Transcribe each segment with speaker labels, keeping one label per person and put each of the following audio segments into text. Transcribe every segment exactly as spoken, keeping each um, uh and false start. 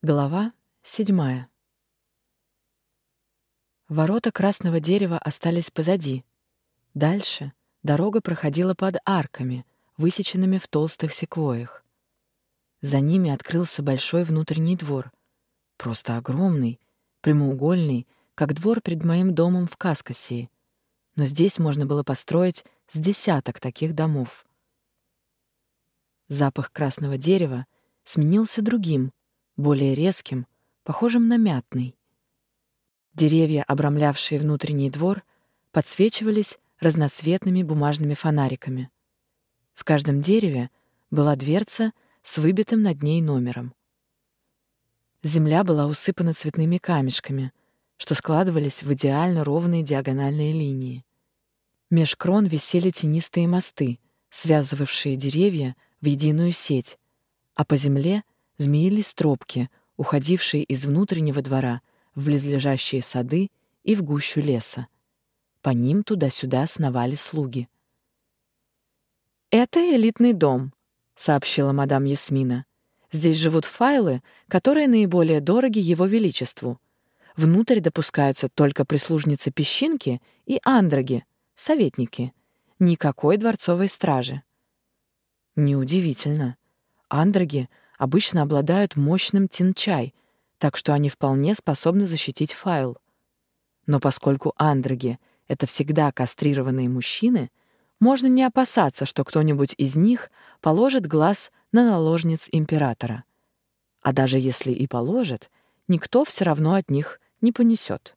Speaker 1: Глава седьмая. Ворота красного дерева остались позади. Дальше дорога проходила под арками, высеченными в толстых секвоях. За ними открылся большой внутренний двор, просто огромный, прямоугольный, как двор перед моим домом в Каскасии, но здесь можно было построить с десяток таких домов. Запах красного дерева сменился другим, более резким, похожим на мятный. Деревья, обрамлявшие внутренний двор, подсвечивались разноцветными бумажными фонариками. В каждом дереве была дверца с выбитым над ней номером. Земля была усыпана цветными камешками, что складывались в идеально ровные диагональные линии. Меж крон висели тенистые мосты, связывавшие деревья в единую сеть, а по земле змеились тропки, уходившие из внутреннего двора в близлежащие сады и в гущу леса. По ним туда-сюда сновали слуги. «Это элитный дом», — сообщила мадам Ясмина. «Здесь живут файлы, которые наиболее дороги Его Величеству. Внутрь допускаются только прислужницы песчинки и андроги, советники. Никакой дворцовой стражи». Неудивительно. Андроги обычно обладают мощным тинчай, так что они вполне способны защитить файл. Но поскольку андроги — это всегда кастрированные мужчины, можно не опасаться, что кто-нибудь из них положит глаз на наложниц императора. А даже если и положит, никто все равно от них не понесет.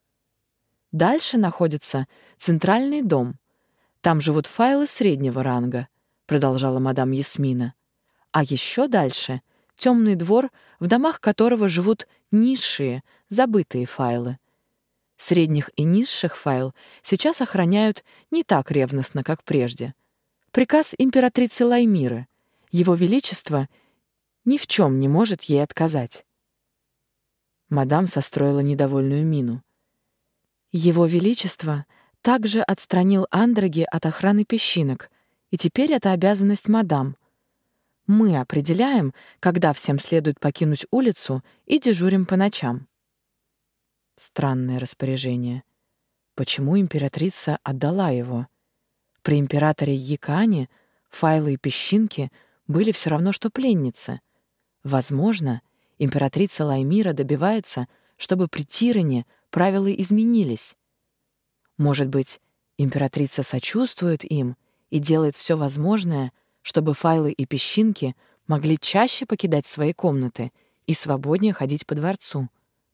Speaker 1: Дальше находится центральный дом. Там живут файлы среднего ранга, продолжала мадам Ясмина. А еще дальше — темный двор, в домах которого живут низшие, забытые файлы. Средних и низших файл сейчас охраняют не так ревностно, как прежде. Приказ императрицы Лаймиры. Его Величество ни в чем не может ей отказать. Мадам состроила недовольную мину. Его Величество также отстранил андроги от охраны песчинок, и теперь это обязанность мадам. Мы определяем, когда всем следует покинуть улицу, и дежурим по ночам. Странное распоряжение. Почему императрица отдала его? При императоре Якане файлы и песчинки были все равно, что пленницы. Возможно, императрица Лаймира добивается, чтобы при Тиране правила изменились. Может быть, императрица сочувствует им и делает все возможное, чтобы файлы и песчинки могли чаще покидать свои комнаты и свободнее ходить по дворцу.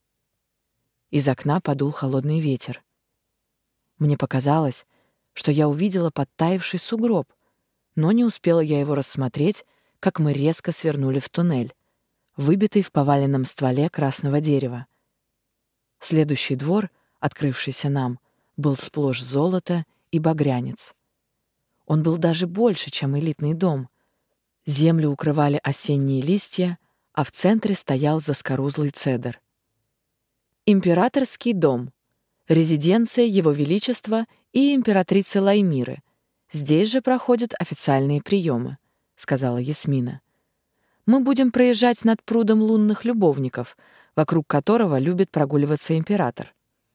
Speaker 1: Из окна подул холодный ветер. Мне показалось, что я увидела подтаявший сугроб, но не успела я его рассмотреть, как мы резко свернули в туннель, выбитый в поваленном стволе красного дерева. Следующий двор, открывшийся нам, был сплошь золото и багрянец. Он был даже больше, чем элитный дом. Землю укрывали осенние листья, а в центре стоял заскорузлый цедр. Императорский дом, резиденция Его Величества и императрицы Лаймиры. Здесь же проходят официальные приемы, сказала Ясмина. Мы будем проезжать над прудом лунных любовников, вокруг которого любит прогуливаться император.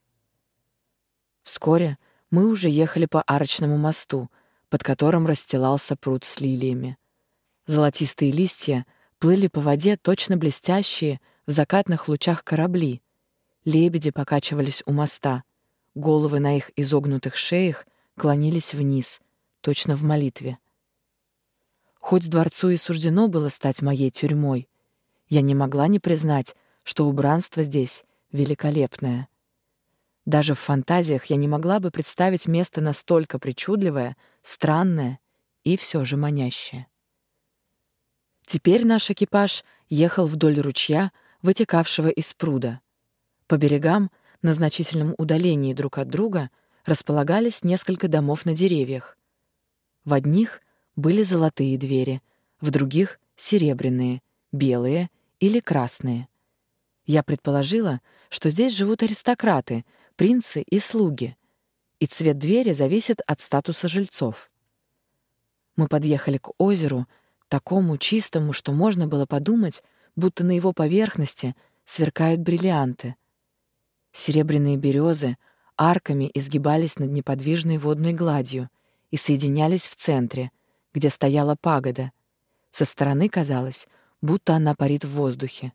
Speaker 1: Вскоре мы уже ехали по арочному мосту, под которым расстилался пруд с лилиями. Золотистые листья плыли по воде, точно блестящие в закатных лучах корабли. Лебеди покачивались у моста, головы на их изогнутых шеях клонились вниз, точно в молитве. Хоть дворцу и суждено было стать моей тюрьмой, я не могла не признать, что убранство здесь великолепное. Даже в фантазиях я не могла бы представить место настолько причудливое, странное и все же манящее. Теперь наш экипаж ехал вдоль ручья, вытекавшего из пруда. По берегам, на значительном удалении друг от друга, располагались несколько домов на деревьях. В одних были золотые двери, в других — серебряные, белые или красные. Я предположила, что здесь живут аристократы, принцы и слуги, и цвет двери зависит от статуса жильцов. Мы подъехали к озеру, такому чистому, что можно было подумать, будто на его поверхности сверкают бриллианты. Серебряные березы арками изгибались над неподвижной водной гладью и соединялись в центре, где стояла пагода. Со стороны казалось, будто она парит в воздухе.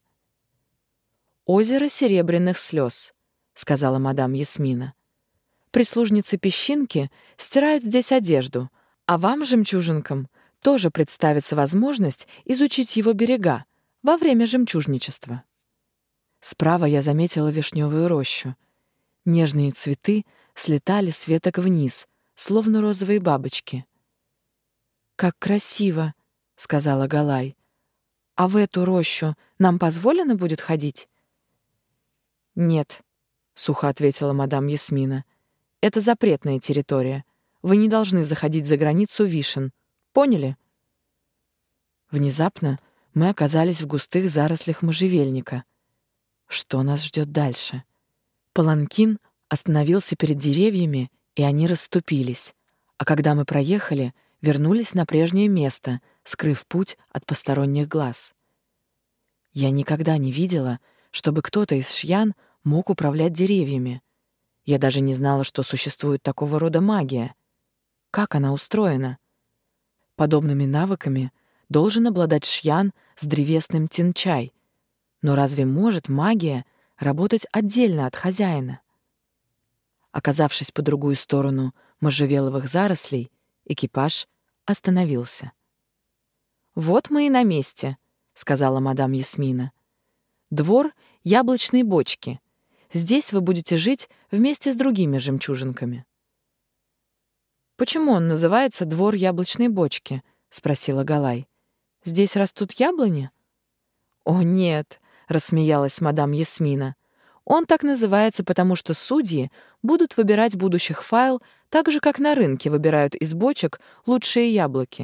Speaker 1: «Озеро серебряных слез», — сказала мадам Ясмина. «Прислужницы песчинки стирают здесь одежду, а вам, жемчужинкам, тоже представится возможность изучить его берега во время жемчужничества». Справа я заметила вишневую рощу. Нежные цветы слетали с веток вниз, словно розовые бабочки. «Как красиво», — сказала Галай. «А в эту рощу нам позволено будет ходить?» «Нет», — сухо ответила мадам Ясмина. «Это запретная территория. Вы не должны заходить за границу вишен. Поняли?» Внезапно мы оказались в густых зарослях можжевельника. Что нас ждет дальше? Паланкин остановился перед деревьями, и они расступились. А когда мы проехали, вернулись на прежнее место, скрыв путь от посторонних глаз. Я никогда не видела, чтобы кто-то из шьян мог управлять деревьями. Я даже не знала, что существует такого рода магия. Как она устроена? Подобными навыками должен обладать шьян с древесным тинчай. Но разве может магия работать отдельно от хозяина? Оказавшись по другую сторону можжевеловых зарослей, экипаж остановился. «Вот мы и на месте», — сказала мадам Ясмина. «Двор яблочной бочки. Здесь вы будете жить вместе с другими жемчужинками». «Почему он называется двор яблочной бочки?» — спросила Галай. «Здесь растут яблони?» «О, нет», — рассмеялась мадам Ясмина. «Он так называется, потому что судьи будут выбирать будущих файл так же, как на рынке выбирают из бочек лучшие яблоки».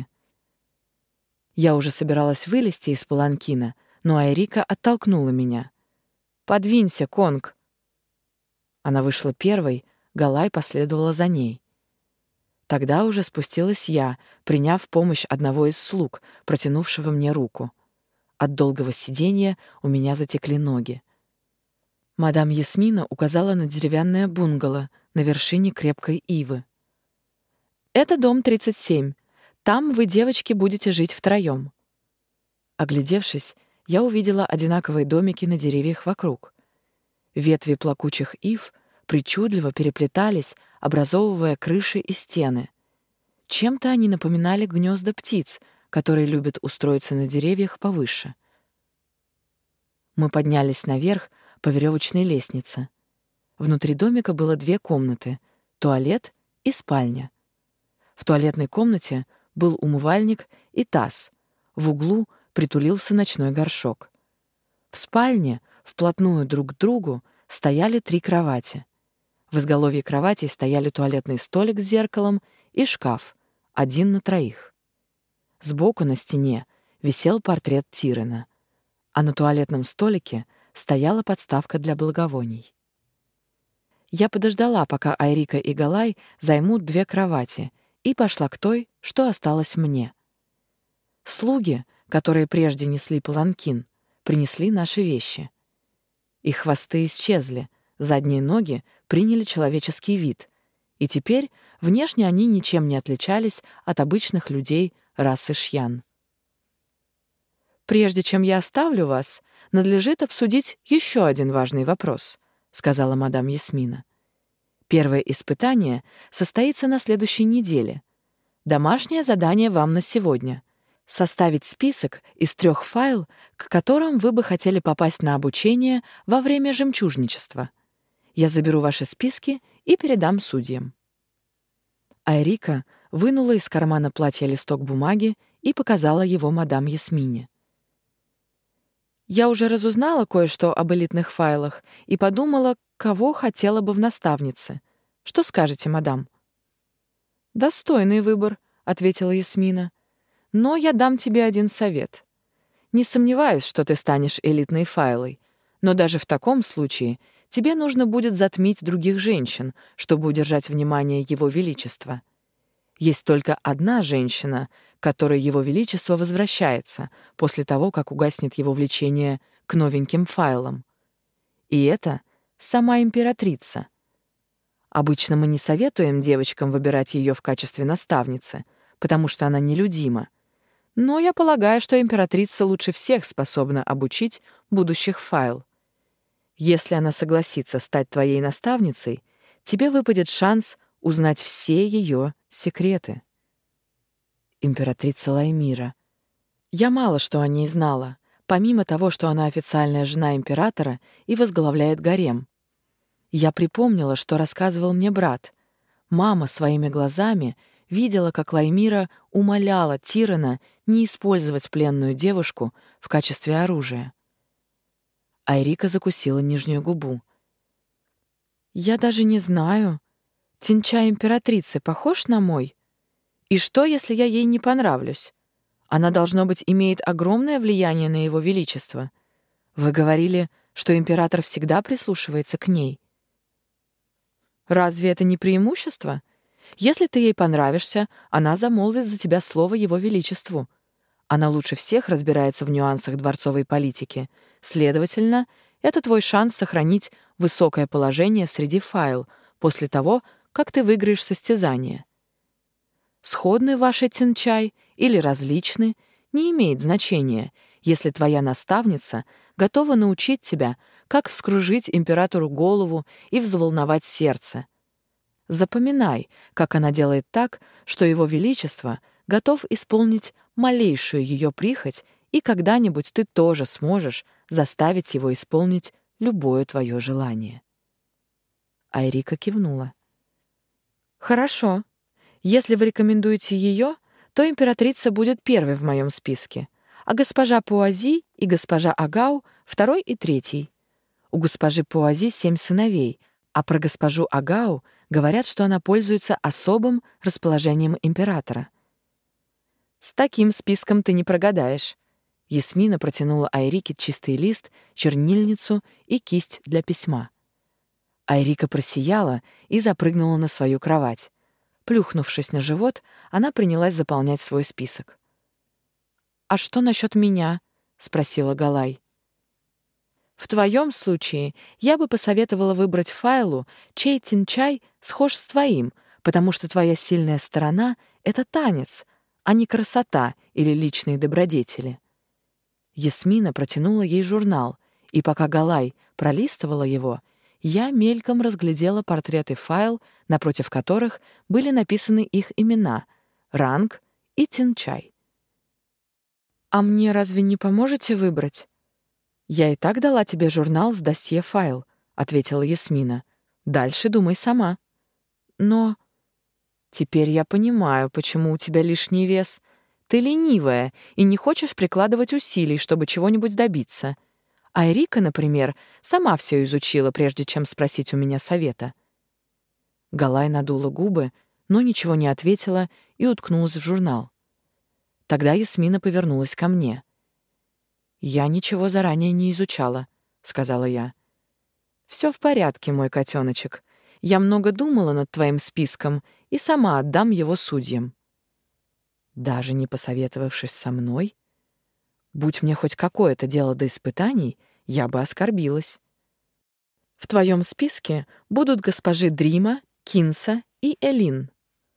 Speaker 1: Я уже собиралась вылезти из паланкина, но Айрика оттолкнула меня. «Подвинься, Конг!» Она вышла первой, Галай последовала за ней. Тогда уже спустилась я, приняв помощь одного из слуг, протянувшего мне руку. От долгого сидения у меня затекли ноги. Мадам Ясмина указала на деревянное бунгало на вершине крепкой ивы. «Это дом тридцать семь. Там вы, девочки, будете жить втроем». Оглядевшись, я увидела одинаковые домики на деревьях вокруг. Ветви плакучих ив причудливо переплетались, образовывая крыши и стены. Чем-то они напоминали гнезда птиц, которые любят устроиться на деревьях повыше. Мы поднялись наверх по веревочной лестнице. Внутри домика было две комнаты — туалет и спальня. В туалетной комнате был умывальник и таз. В углу притулился ночной горшок. В спальне, вплотную друг к другу, стояли три кровати. В изголовье кроватей стояли туалетный столик с зеркалом и шкаф, один на троих. Сбоку на стене висел портрет Тирена, а на туалетном столике стояла подставка для благовоний. Я подождала, пока Айрика и Галай займут две кровати, и пошла к той, что осталось мне. Слуги, которые прежде несли паланкин, принесли наши вещи. Их хвосты исчезли, задние ноги приняли человеческий вид, и теперь внешне они ничем не отличались от обычных людей расы шьян. «Прежде чем я оставлю вас, надлежит обсудить еще один важный вопрос», — сказала мадам Ясмина. «Первое испытание состоится на следующей неделе. Домашнее задание вам на сегодня — составить список из трех файл, к которым вы бы хотели попасть на обучение во время жемчужничества. Я заберу ваши списки и передам судьям». Айрика вынула из кармана платья листок бумаги и показала его мадам Ясмине. «Я уже разузнала кое-что об элитных файлах и подумала, кого хотела бы в наставнице. Что скажете, мадам?» «Достойный выбор», — ответила Ясмина. «Но я дам тебе один совет. Не сомневаюсь, что ты станешь элитной файлой, но даже в таком случае тебе нужно будет затмить других женщин, чтобы удержать внимание Его Величества. Есть только одна женщина, к которой Его Величество возвращается после того, как угаснет его влечение к новеньким файлам. И это сама императрица. Обычно мы не советуем девочкам выбирать ее в качестве наставницы, потому что она нелюдима. Но я полагаю, что императрица лучше всех способна обучить будущих файл. Если она согласится стать твоей наставницей, тебе выпадет шанс узнать все ее секреты. Императрица Лаймира. Я мало что о ней знала, помимо того, что она официальная жена императора и возглавляет гарем. Я припомнила, что рассказывал мне брат. Мама своими глазами видела, как Лаймира умоляла Тирана не использовать пленную девушку в качестве оружия. Айрика закусила нижнюю губу. «Я даже не знаю. Тинчай императрицы похож на мой? И что, если я ей не понравлюсь? Она, должно быть, имеет огромное влияние на Его Величество. Вы говорили, что император всегда прислушивается к ней. Разве это не преимущество? Если ты ей понравишься, она замолвит за тебя слово Его Величеству. Она лучше всех разбирается в нюансах дворцовой политики. Следовательно, это твой шанс сохранить высокое положение среди файл после того, как ты выиграешь состязание. Сходны ваши тинчай или различны, не имеет значения, если твоя наставница готова научить тебя, как вскружить императору голову и взволновать сердце. Запоминай, как она делает так, что Его Величество готов исполнить малейшую ее прихоть, и когда-нибудь ты тоже сможешь заставить его исполнить любое твое желание. Айрика кивнула. Хорошо. Если вы рекомендуете ее, то императрица будет первой в моем списке, а госпожа Пуази и госпожа Агау — второй и третий. У госпожи Пуази семь сыновей, а про госпожу Агау говорят, что она пользуется особым расположением императора. С таким списком ты не прогадаешь. Ясмина протянула Айрике чистый лист, чернильницу и кисть для письма. Айрика просияла и запрыгнула на свою кровать. Плюхнувшись на живот, она принялась заполнять свой список. «А что насчет меня?» — спросила Галай. «В твоем случае я бы посоветовала выбрать файлу, чей тинчай схож с твоим, потому что твоя сильная сторона — это танец, а не красота или личные добродетели». Ясмина протянула ей журнал, и пока Галай пролистывала его, я мельком разглядела портреты файл, напротив которых были написаны их имена, ранг и тинчай. «А мне разве не поможете выбрать?» «Я и так дала тебе журнал с досье файл», — ответила Ясмина. «Дальше думай сама». «Но...» «Теперь я понимаю, почему у тебя лишний вес. Ты ленивая и не хочешь прикладывать усилий, чтобы чего-нибудь добиться. А Эрика, например, сама все изучила, прежде чем спросить у меня совета». Галай надула губы, но ничего не ответила и уткнулась в журнал. Тогда Ясмина повернулась ко мне. «Я ничего заранее не изучала», — сказала я. «Все в порядке, мой котеночек. Я много думала над твоим списком и сама отдам его судьям». Даже не посоветовавшись со мной? Будь мне хоть какое-то дело до испытаний, я бы оскорбилась. В твоем списке будут госпожи Дрима, Кинса и Элин.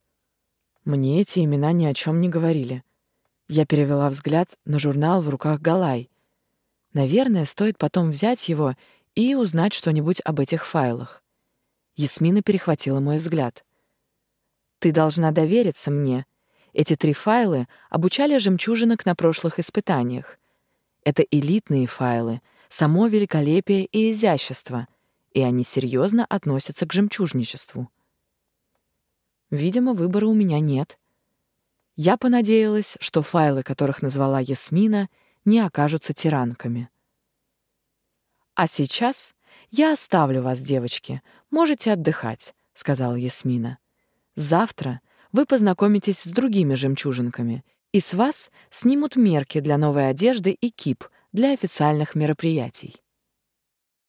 Speaker 1: Мне эти имена ни о чем не говорили. Я перевела взгляд на журнал в руках Галай. Наверное, стоит потом взять его и узнать что-нибудь об этих файлах. Ясмина перехватила мой взгляд. «Ты должна довериться мне. Эти три файла обучали жемчужинок на прошлых испытаниях. Это элитные файлы, само великолепие и изящество, и они серьезно относятся к жемчужничеству». Видимо, выбора у меня нет. Я понадеялась, что файлы, которых назвала Ясмина, не окажутся тиранками. «А сейчас я оставлю вас, девочки. Можете отдыхать», — сказала Ясмина. «Завтра вы познакомитесь с другими жемчужинками, и с вас снимут мерки для новой одежды и кип для официальных мероприятий».